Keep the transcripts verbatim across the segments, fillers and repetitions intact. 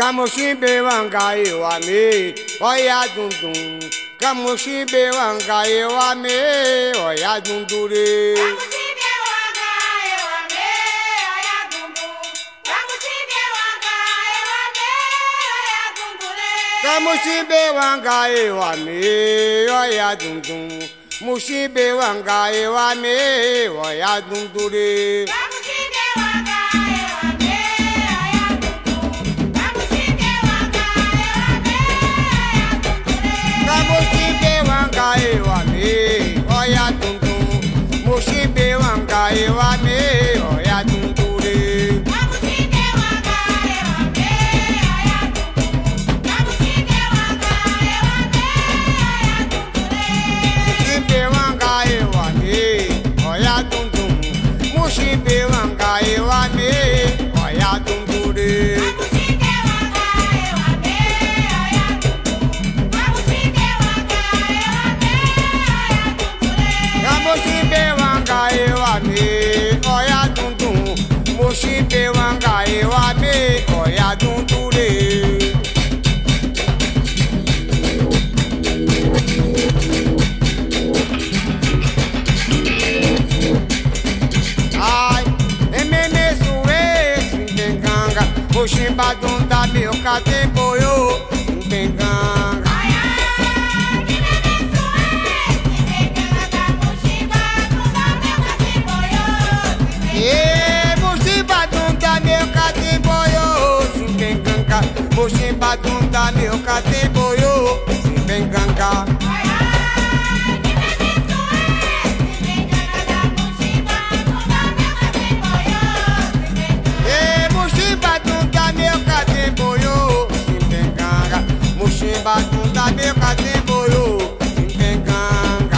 Kamushimbe wangaye wame oya dundun. Kamushimbe wangaye wame oya dundure. Kamushimbe wangaye wame oya dundun. Kamushimbe wangaye wame oya dundure. Kamushimbe wangaye wame oya dundun. Mushimbe wangaye wame oya dundure. Kamushimbe wangaye wame oya dundun. Mushimbe wangaye wame oya dundure. Kamushimbe wangaye wame oya dundun. Kamushimbe wangaye wame oya dundure. Mushimbe wangaye wame oya dundun. Mushimbe wangaye wame oya dundun. Mushimbe wangaye wame oya dundure. Ai, emene suwe simbenganga. Mushimba dunda meu catemboyo simbenganga. Mushimba dunda meu catemboyo simbenganga. Eh, mushimba dunda meu catemboyo simbenganga. Mushimba dunda meu catemboyo simbenganga.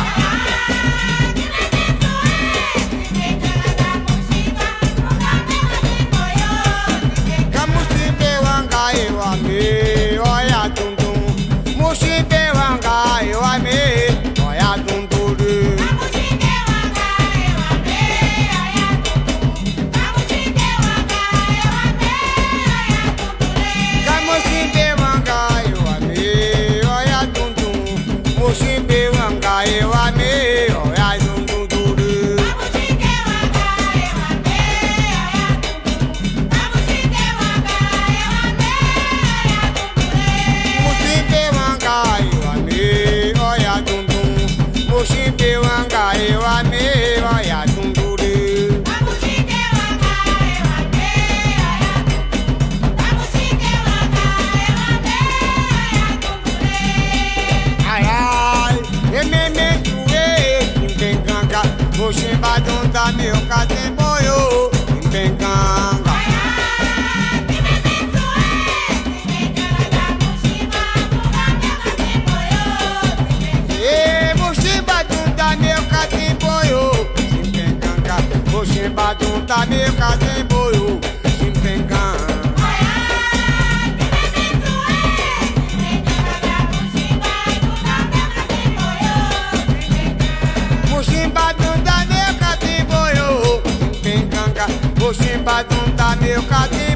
Kamushimbe wangaye wame oya dundun. Mushimbe wangaye wame oya dundure. Kamushimbe wangaye wame oya dundun. Kamushimbe wangaye wame oya dundure. Kamushimbe wangaye wame oya dundun. Mushimbe wangaye wame oya dundure. Kamushimbe wangaye wame oya dundun. Kamushimbe wangaye wame oya dundure. Mushimbe wangaye wame oya dundun. Mushimbe wangaye wame oya dundure. Kamushimbe wangaye wame oya dundun. Kamushimbe wangaye wame oya dundure. Ai ai, ememe suwe simbenganga. Mushimba dunda meu catemboyo simbenganga. Eh, mushimba dunda meu catemboyo simbenganga. Mushimba dunda meu catemboyo simbenganga. Mushimba dunda meu catemboyo simbenganga. Mushimba dunda meu catemboyo